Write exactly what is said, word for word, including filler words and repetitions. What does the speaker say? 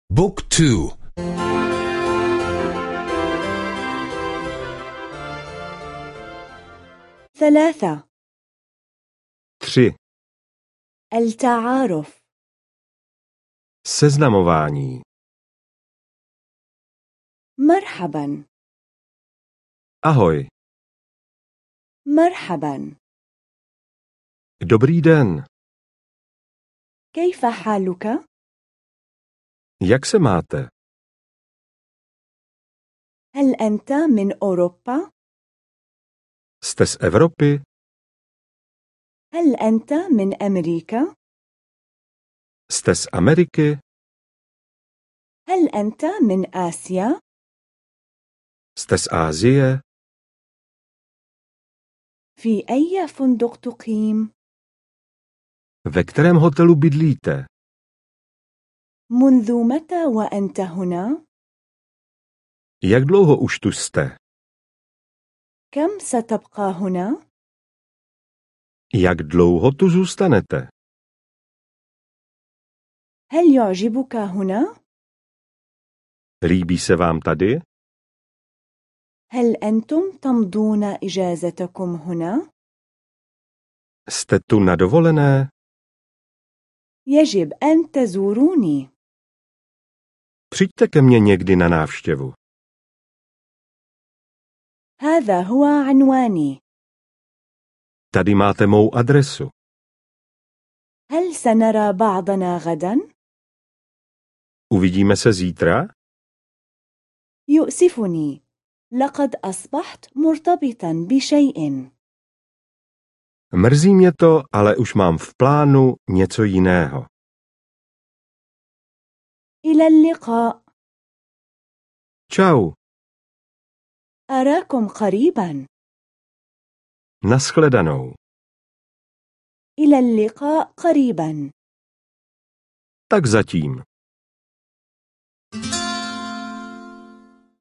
بوك تو. ثلاثة. tři. التعارف. Seznamování. مرحبا. Ahoj. مرحبا. Dobrý den. كيف حالك؟ Jak se máte? هل أنت من أوروبا؟ Jste z Evropy? هل أنت من أمريكا؟ Jste z Ameriky? هل أنت من آسيا؟ Jste z Asie? في أي فندق تقيم؟ Ve kterém hotelu bydlíte? منذ متى وأنت هنا؟ Jak dlouho už tu jste? كم ستبقى هنا؟ Jak dlouho tu zůstanete? هل يعجبك هنا؟ Líbí se vám tady? هل أنتم تمضون إجازتكم هنا؟ Jste tu na dovolené? يجب أن تزوروني. Přijďte ke mně někdy na návštěvu. هذا هو عنواني. Tady máte mou adresu. هل سنرى بعضنا غدا؟ Uvidíme se zítra? يؤسفني، لقد أصبحت مرتبطا بشيء. Mrzí mě to, ale už mám v plánu něco jiného. إلى اللقاء. Čau. أراكم قريبا. Naschledanou. إلى اللقاء قريبا. Tak zatím.